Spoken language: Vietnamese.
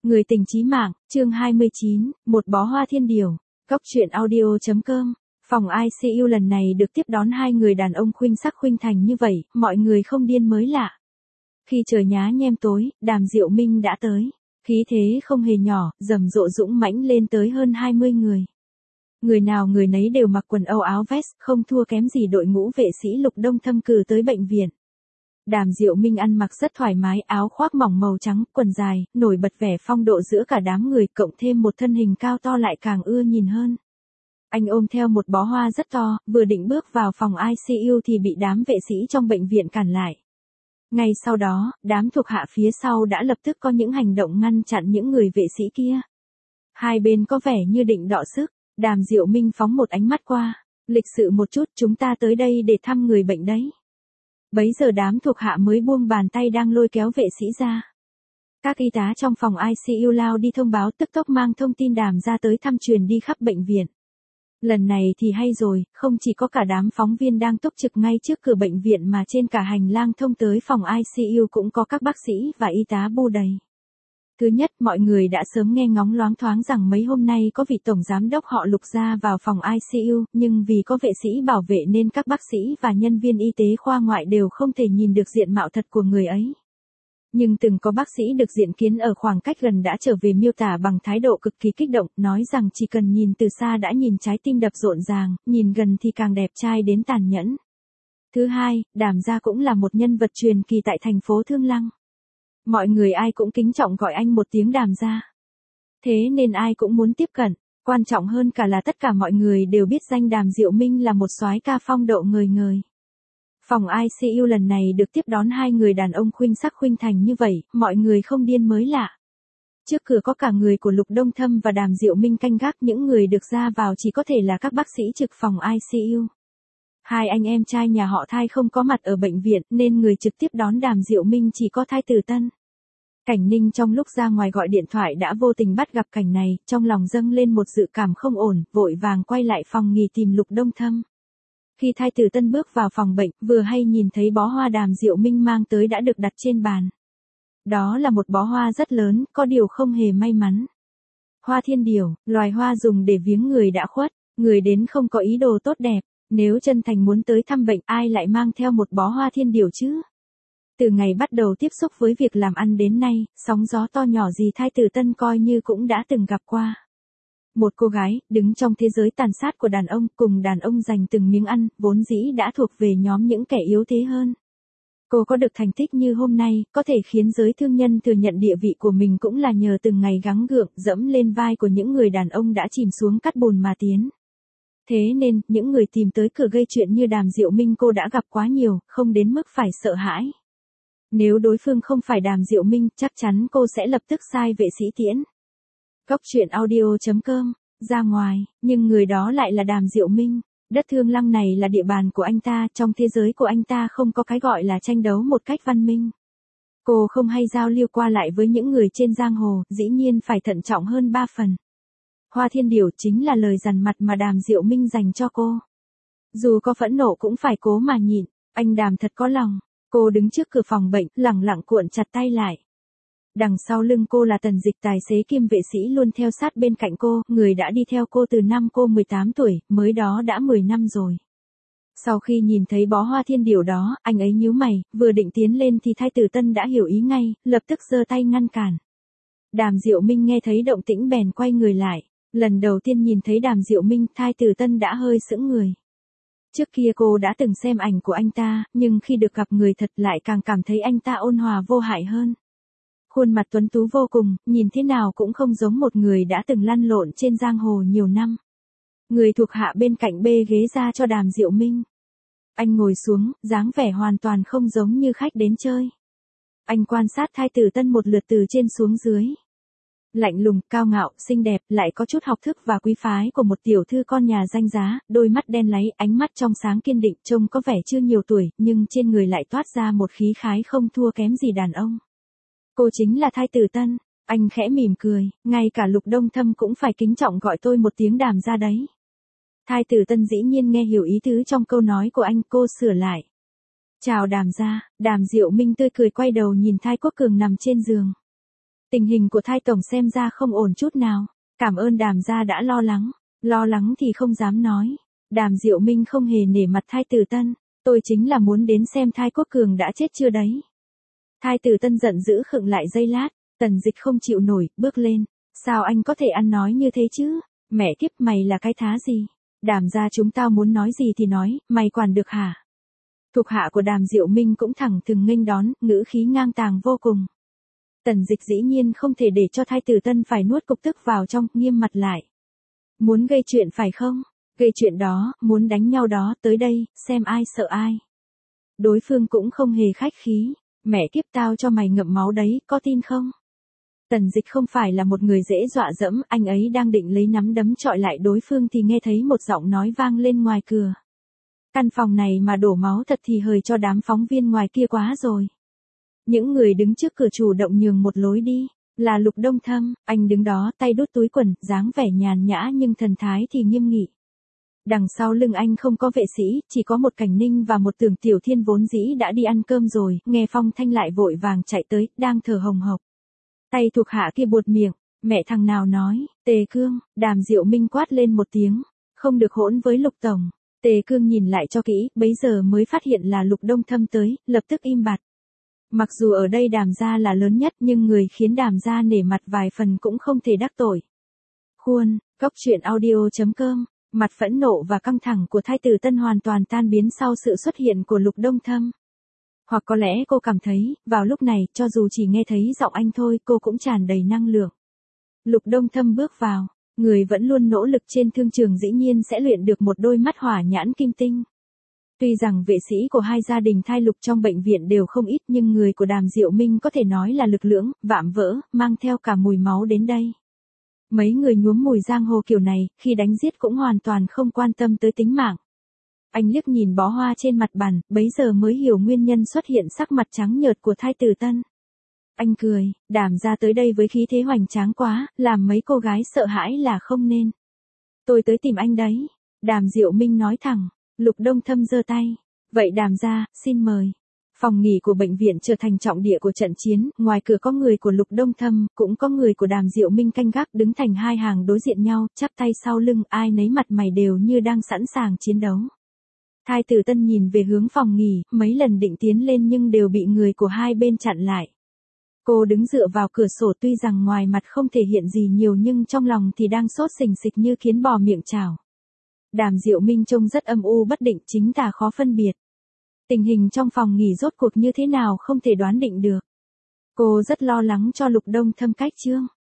Người tình chí mạng, chương 29, một bó hoa thiên điều. Góc truyện audio.com. Phòng ICU lần này được tiếp đón hai người đàn ông khuynh sắc khuynh thành như vậy, mọi người không điên mới lạ. Khi trời nhá nhem tối, Đàm Diệu Minh đã tới. Khí thế không hề nhỏ, rầm rộ dũng mãnh lên tới hơn 20 người. Người nào người nấy đều mặc quần âu áo vest, không thua kém gì đội ngũ vệ sĩ Lục Đông Thâm cử tới bệnh viện. Đàm Diệu Minh ăn mặc rất thoải mái, áo khoác mỏng màu trắng, quần dài, nổi bật vẻ phong độ giữa cả đám người, cộng thêm một thân hình cao to lại càng ưa nhìn hơn. Anh ôm theo một bó hoa rất to, vừa định bước vào phòng ICU thì bị đám vệ sĩ trong bệnh viện cản lại. Ngay sau đó, đám thuộc hạ phía sau đã lập tức có những hành động ngăn chặn những người vệ sĩ kia. Hai bên có vẻ như định đọ sức, Đàm Diệu Minh phóng một ánh mắt qua. Lịch sự một chút, chúng ta tới đây để thăm người bệnh đấy. Bấy giờ đám thuộc hạ mới buông bàn tay đang lôi kéo vệ sĩ ra. Các y tá trong phòng ICU lao đi thông báo, tức tốc mang thông tin Đàm ra tới thăm truyền đi khắp bệnh viện. Lần này thì hay rồi, không chỉ có cả đám phóng viên đang túc trực ngay trước cửa bệnh viện mà trên cả hành lang thông tới phòng ICU cũng có các bác sĩ và y tá bu đầy. Thứ nhất, mọi người đã sớm nghe ngóng loáng thoáng rằng mấy hôm nay có vị tổng giám đốc họ Lục ra vào phòng ICU, nhưng vì có vệ sĩ bảo vệ nên các bác sĩ và nhân viên y tế khoa ngoại đều không thể nhìn được diện mạo thật của người ấy. Nhưng từng có bác sĩ được diện kiến ở khoảng cách gần đã trở về miêu tả bằng thái độ cực kỳ kích động, nói rằng chỉ cần nhìn từ xa đã nhìn trái tim đập rộn ràng, nhìn gần thì càng đẹp trai đến tàn nhẫn. Thứ hai, Đàm gia cũng là một nhân vật truyền kỳ tại thành phố Thương Lăng. Mọi người ai cũng kính trọng gọi anh một tiếng Đàm gia. Thế nên ai cũng muốn tiếp cận, quan trọng hơn cả là tất cả mọi người đều biết danh Đàm Diệu Minh là một soái ca phong độ ngời ngời. Phòng ICU lần này được tiếp đón hai người đàn ông khuynh sắc khuynh thành như vậy, mọi người không điên mới lạ. Trước cửa có cả người của Lục Đông Thâm và Đàm Diệu Minh canh gác, những người được ra vào chỉ có thể là các bác sĩ trực phòng ICU. Hai anh em trai nhà họ Thai không có mặt ở bệnh viện nên người trực tiếp đón Đàm Diệu Minh chỉ có Thai Tử Tân. Cảnh Ninh trong lúc ra ngoài gọi điện thoại đã vô tình bắt gặp cảnh này, trong lòng dâng lên một dự cảm không ổn, vội vàng quay lại phòng nghỉ tìm Lục Đông Thâm. Khi Thai Tử Tân bước vào phòng bệnh, vừa hay nhìn thấy bó hoa Đàm Diệu Minh mang tới đã được đặt trên bàn. Đó là một bó hoa rất lớn, có điều không hề may mắn. Hoa thiên điều, loài hoa dùng để viếng người đã khuất, người đến không có ý đồ tốt đẹp, nếu chân thành muốn tới thăm bệnh ai lại mang theo một bó hoa thiên điều chứ? Từ ngày bắt đầu tiếp xúc với việc làm ăn đến nay, sóng gió to nhỏ gì Thai Tử Tân coi như cũng đã từng gặp qua. Một cô gái, đứng trong thế giới tàn sát của đàn ông, cùng đàn ông giành từng miếng ăn, vốn dĩ đã thuộc về nhóm những kẻ yếu thế hơn. Cô có được thành tích như hôm nay, có thể khiến giới thương nhân thừa nhận địa vị của mình cũng là nhờ từng ngày gắng gượng, dẫm lên vai của những người đàn ông đã chìm xuống cát bùn mà tiến. Thế nên, những người tìm tới cửa gây chuyện như Đàm Diệu Minh cô đã gặp quá nhiều, không đến mức phải sợ hãi. Nếu đối phương không phải Đàm Diệu Minh, chắc chắn cô sẽ lập tức sai vệ sĩ tiễn. Góc truyện audio.com, ra ngoài, nhưng người đó lại là Đàm Diệu Minh. Đất Thương Lăng này là địa bàn của anh ta, trong thế giới của anh ta không có cái gọi là tranh đấu một cách văn minh. Cô không hay giao lưu qua lại với những người trên giang hồ, dĩ nhiên phải thận trọng hơn 3 phần. Hoa thiên điều chính là lời dằn mặt mà Đàm Diệu Minh dành cho cô. Dù có phẫn nộ cũng phải cố mà nhịn, anh Đàm thật có lòng. Cô đứng trước cửa phòng bệnh, lẳng lặng cuộn chặt tay lại. Đằng sau lưng cô là Tần Dịch, tài xế kiêm vệ sĩ luôn theo sát bên cạnh cô, người đã đi theo cô từ năm cô 18 tuổi, mới đó đã 10 năm rồi. Sau khi nhìn thấy bó hoa thiên điều đó, anh ấy nhíu mày, vừa định tiến lên thì Thai Tử Tân đã hiểu ý ngay, lập tức giơ tay ngăn cản. Đàm Diệu Minh nghe thấy động tĩnh bèn quay người lại. Lần đầu tiên nhìn thấy Đàm Diệu Minh, Thai Tử Tân đã hơi sững người. Trước kia cô đã từng xem ảnh của anh ta, nhưng khi được gặp người thật lại càng cảm thấy anh ta ôn hòa vô hại hơn. Khuôn mặt tuấn tú vô cùng, nhìn thế nào cũng không giống một người đã từng lăn lộn trên giang hồ nhiều năm. Người thuộc hạ bên cạnh bê ghế ra cho Đàm Diệu Minh. Anh ngồi xuống, dáng vẻ hoàn toàn không giống như khách đến chơi. Anh quan sát Thai Tử Tân một lượt từ trên xuống dưới. Lạnh lùng, cao ngạo, xinh đẹp, lại có chút học thức và quý phái của một tiểu thư con nhà danh giá, đôi mắt đen láy, ánh mắt trong sáng kiên định, trông có vẻ chưa nhiều tuổi, nhưng trên người lại toát ra một khí khái không thua kém gì đàn ông. Cô chính là Thai Tử Tân. Anh khẽ mỉm cười, ngay cả Lục Đông Thâm cũng phải kính trọng gọi tôi một tiếng Đàm ra đấy. Thai Tử Tân dĩ nhiên nghe hiểu ý tứ trong câu nói của anh, cô sửa lại. Chào Đàm ra. Đàm Diệu Minh tươi cười quay đầu nhìn Thai Quốc Cường nằm trên giường. Tình hình của thai tổng xem ra không ổn chút nào. Cảm ơn Đàm gia đã lo lắng. Lo lắng thì không dám nói. Đàm Diệu Minh không hề nể mặt thai tử Tân. Tôi chính là muốn đến xem thai Quốc Cường đã chết chưa đấy. Thai tử Tân giận dữ khựng lại giây lát. Tần Dịch không chịu nổi, bước lên. Sao anh có thể ăn nói như thế chứ? Mẹ kiếp, mày là cái thá gì? Đàm gia chúng tao muốn nói gì thì nói, mày quản được hả? Thuộc hạ của Đàm Diệu Minh cũng thẳng thừng nghênh đón, ngữ khí ngang tàng vô cùng. Tần Dịch dĩ nhiên không thể để cho thai tử Tân phải nuốt cục tức vào trong, nghiêm mặt lại. Muốn gây chuyện phải không? Gây chuyện đó, muốn đánh nhau đó, tới đây, xem ai sợ ai. Đối phương cũng không hề khách khí. Mẹ kiếp, tao cho mày ngậm máu đấy, có tin không? Tần Dịch không phải là một người dễ dọa dẫm, anh ấy đang định lấy nắm đấm chọi lại đối phương thì nghe thấy một giọng nói vang lên ngoài cửa. Căn phòng này mà đổ máu thật thì hời cho đám phóng viên ngoài kia quá rồi. Những người đứng trước cửa chủ động nhường một lối đi. Là Lục Đông Thâm, anh đứng đó tay đút túi quần, dáng vẻ nhàn nhã nhưng thần thái thì nghiêm nghị. Đằng sau lưng anh không có vệ sĩ, chỉ có một Cảnh Ninh và một Tưởng Tiểu Thiên vốn dĩ đã đi ăn cơm rồi, nghe Phong Thanh lại vội vàng chạy tới, đang thở hồng hộc. Tay thuộc hạ kia buột miệng, mẹ thằng nào nói, Tề Cương, Đàm Diệu Minh quát lên một tiếng, không được hỗn với Lục Tổng. Tề Cương nhìn lại cho kỹ, bấy giờ mới phát hiện là Lục Đông Thâm tới, lập tức im bặt. Mặc dù ở đây Đàm gia là lớn nhất nhưng người khiến Đàm gia nể mặt vài phần cũng không thể đắc tội. Khuôn, Cốc Truyện Audio.com, mặt phẫn nộ và căng thẳng của thai tử Tân hoàn toàn tan biến sau sự xuất hiện của Lục Đông Thâm. Hoặc có lẽ cô cảm thấy, vào lúc này, cho dù chỉ nghe thấy giọng anh thôi, cô cũng tràn đầy năng lượng. Lục Đông Thâm bước vào, người vẫn luôn nỗ lực trên thương trường dĩ nhiên sẽ luyện được một đôi mắt hỏa nhãn kim tinh. Tuy rằng vệ sĩ của hai gia đình thai Lục trong bệnh viện đều không ít nhưng người của Đàm Diệu Minh có thể nói là lực lưỡng, vạm vỡ, mang theo cả mùi máu đến đây. Mấy người nhuốm mùi giang hồ kiểu này, khi đánh giết cũng hoàn toàn không quan tâm tới tính mạng. Anh liếc nhìn bó hoa trên mặt bàn, bấy giờ mới hiểu nguyên nhân xuất hiện sắc mặt trắng nhợt của thai tử Tân. Anh cười, Đàm gia tới đây với khí thế hoành tráng quá, làm mấy cô gái sợ hãi là không nên. Tôi tới tìm anh đấy. Đàm Diệu Minh nói thẳng. Lục Đông Thâm giơ tay. Vậy Đàm gia, xin mời. Phòng nghỉ của bệnh viện trở thành trọng địa của trận chiến, ngoài cửa có người của Lục Đông Thâm, cũng có người của Đàm Diệu Minh canh gác đứng thành hai hàng đối diện nhau, chắp tay sau lưng, ai nấy mặt mày đều như đang sẵn sàng chiến đấu. Thai tử Tân nhìn về hướng phòng nghỉ, mấy lần định tiến lên nhưng đều bị người của hai bên chặn lại. Cô đứng dựa vào cửa sổ tuy rằng ngoài mặt không thể hiện gì nhiều nhưng trong lòng thì đang sốt sình sịch như kiến bò miệng chảo. Đàm Diệu Minh trông rất âm u bất định chính tả khó phân biệt. Tình hình trong phòng nghỉ rốt cuộc như thế nào không thể đoán định được. Cô rất lo lắng cho Lục Đông Thâm cách chương.